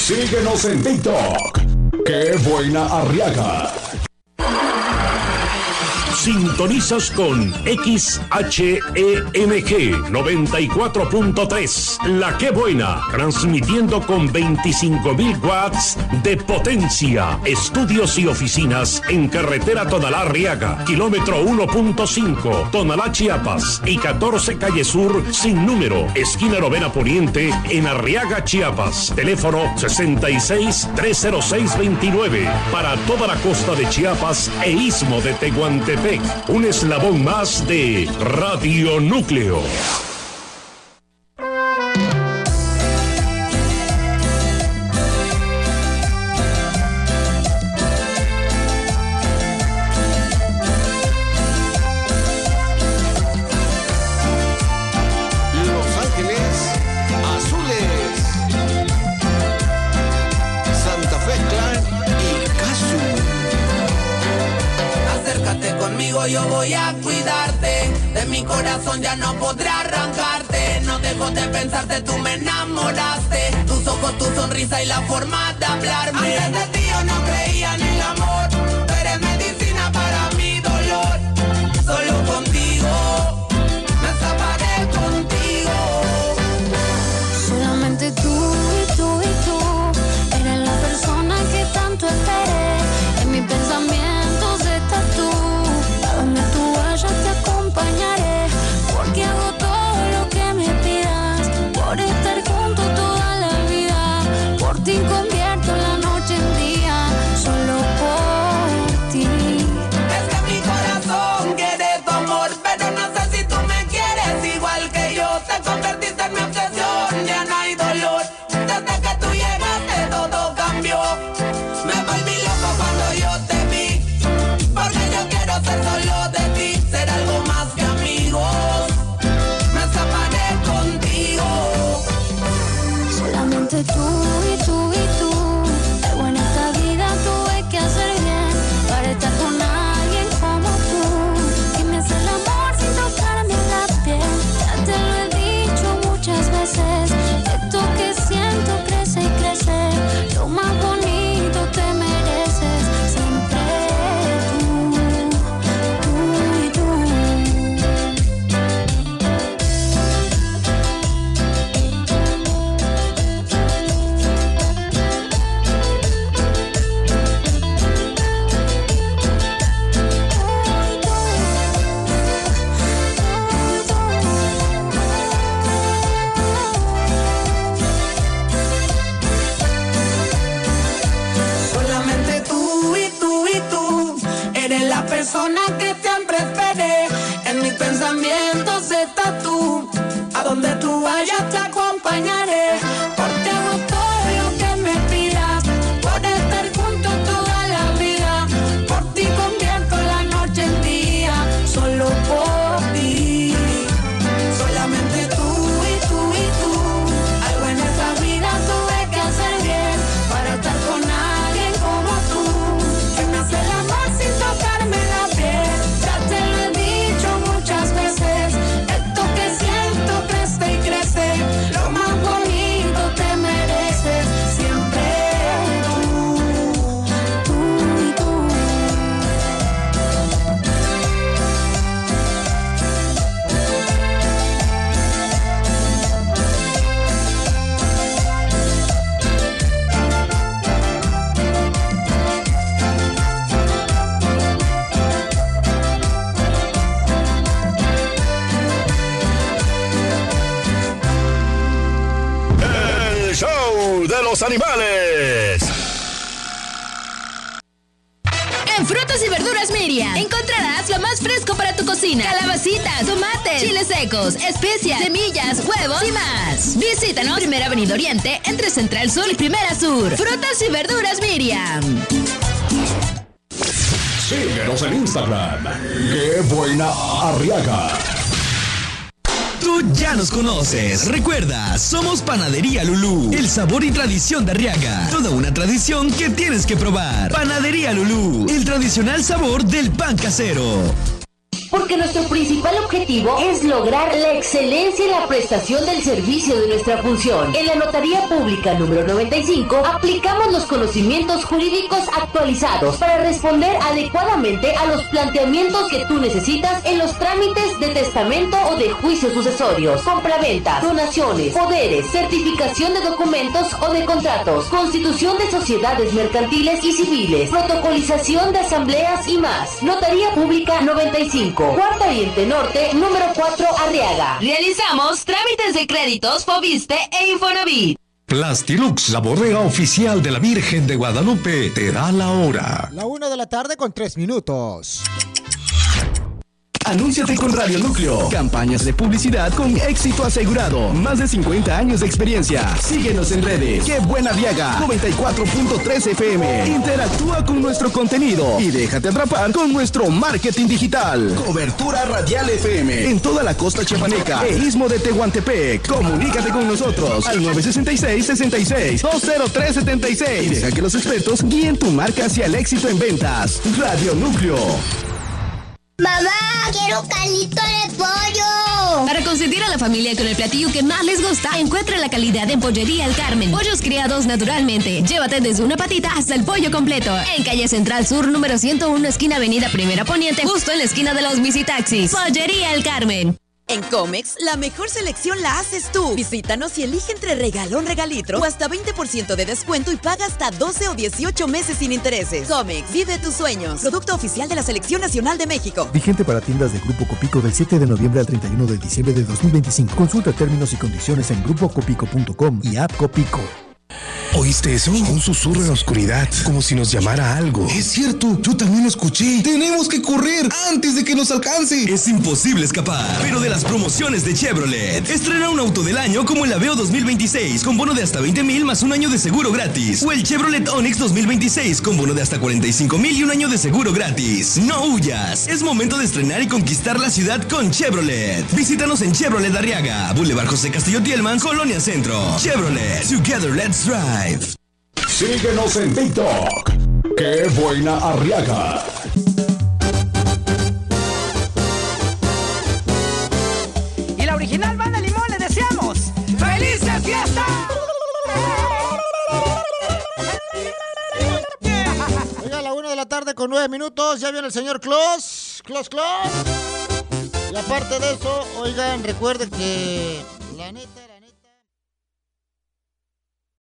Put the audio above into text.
Síguenos en TikTok. ¡Qué buena Arriaga! Sintonizas con XHEMG 94.3, La Qué Buena, transmitiendo con 25.000 watts de potencia. Estudios y oficinas en carretera Tonalá Arriaga, kilómetro 1.5, Tonalá Chiapas, y 14 Calle Sur sin número, esquina Novena Poniente, en Arriaga, Chiapas. Teléfono 66-306-29, para toda la costa de Chiapas e istmo de Tehuantepec. Un eslabón más de Radio Núcleo. Los Ángeles Azules, Santa Fe Clan y Casu. Acércate conmigo, yo voy a cuidarte. De mi corazón ya no podré arrancarte. No dejo de pensarte, tú me enamoraste. Tus ojos, tu sonrisa y la forma de hablarme. Antes de ti yo no creía en el amor. Tú eres medicina para mi dolor. Solo contigo me escaparé contigo. Solamente tú y tú y tú eres la persona que tanto esperé. En mis pensamientos estás tú. A donde tú vayas te acompañaré, porque hago todo lo que me pidas, por estar junto toda la vida. Por ti convierto la noche en día, solo por ti. Es que mi corazón quiere tu amor, pero no sé si tú me quieres igual que yo. Te convertiste en mi obsesión, ya no hay dolor. Desde que tú llegaste todo cambió. Me volví loco cuando yo te vi, porque yo quiero ser solo de ti, ser algo más que amigos. Me escaparé contigo. Solamente tú y tú y tú. Algo en esta vida tuve que hacer bien para estar con alguien como tú, que me hace el amor sin tocarme la piel. Ya te lo he dicho muchas veces, esto que siento crece y crece. Lo más bonito te mereces, siempre tú y tú. Solamente tú y tú y tú eres la persona que siempre esperé. En mis pensamientos estás tú. A donde tú vayas te acompañaré, porque hago todo lo que me pidas, por estar junto toda la vida. Por ti convierto la noche en día, solo por ti. Solamente tú y tú y tú. Algo en esta vida tuve que hacer bien para estar con alguien como tú, que me hace el amor sin tocarme la piel. Ya te lo he dicho muchas veces, esto que siento crece y crece. Lo más bonito te mereces, siempre tú y tú. El show de los animales. En Frutas y Verduras Miriam encontrarás lo más fresco para tu cocina: calabacitas, tomates, chiles secos, especias, semillas, huevos y más. Visítanos, Primera Avenida Oriente, entre Central Sur y Primera Sur. Frutas y Verduras Miriam. Síguenos en Instagram. ¡Qué buena Arriaga! Tú ya nos conoces. Recuerda, somos Panadería Lulú. El sabor y tradición de Arriaga. Toda una tradición que tienes que probar. Panadería Lulú. El tradicional sabor del pan casero. porque nuestro principal objetivo es lograr la excelencia en la prestación del servicio de nuestra función. En la Notaría Pública número 95 aplicamos los conocimientos jurídicos actualizados para responder adecuadamente a los planteamientos que tú necesitas en los trámites de testamento o de juicios sucesorios, compraventas, donaciones, poderes, certificación de documentos o de contratos, constitución de sociedades mercantiles y civiles, protocolización de asambleas y más. Notaría Pública 95, Cuarta Oriente Norte, número 4, Arriaga. Realizamos trámites de créditos, Foviste e Infonavit. Plastilux, la bodega oficial de la Virgen de Guadalupe, te da la hora. La 1:03 con 3 minutos. Anúnciate con Radio Núcleo. Campañas de publicidad con éxito asegurado. Más de 50 años de experiencia. Síguenos en redes. ¡Qué buena Arriaga! 94.3 FM. Interactúa con nuestro contenido y déjate atrapar con nuestro marketing digital. Cobertura radial FM en toda la costa chiapaneca e istmo de Tehuantepec. Comunícate con nosotros al 966-66-20376 y deja que los expertos guíen tu marca hacia el éxito en ventas. Radio Núcleo. ¡Mamá, quiero calito de pollo! Para consentir a la familia con el platillo que más les gusta, encuentra la calidad en Pollería El Carmen. Pollos criados naturalmente. Llévate desde una patita hasta el pollo completo. En calle Central Sur, número 101, esquina Avenida Primera Poniente, justo en la esquina de los Visitaxis. Pollería El Carmen. En Comex, la mejor selección la haces tú. Visítanos y elige entre regalón, regalitro o hasta 20% de descuento y paga hasta 12 o 18 meses sin intereses. Comex, vive tus sueños. Producto oficial de la Selección Nacional de México. Vigente para tiendas de Grupo Copico del 7 de noviembre al 31 de diciembre de 2025. Consulta términos y condiciones en grupocopico.com y app Copico. ¿Oíste eso? Un susurro en la oscuridad, como si nos llamara algo. Es cierto, yo también lo escuché. Tenemos que correr antes de que nos alcance. Es imposible escapar, pero de las promociones de Chevrolet. Estrena un auto del año como el Aveo 2026 con bono de hasta 20,000 más un año de seguro gratis. O el Chevrolet Onix 2026 con bono de hasta 45,000 y un año de seguro gratis. No huyas, es momento de estrenar y conquistar la ciudad con Chevrolet. Visítanos en Chevrolet Arriaga, Boulevard José Castillo Tielman, Colonia Centro. Chevrolet, together let's drive. Síguenos en TikTok. ¡Qué buena Arriaga! Y la original Banda Limón le deseamos ¡felices fiestas! Oiga, la 1:09 con 9 minutos. Ya viene el señor Claus. Y aparte de eso, oigan, recuerden que la neta.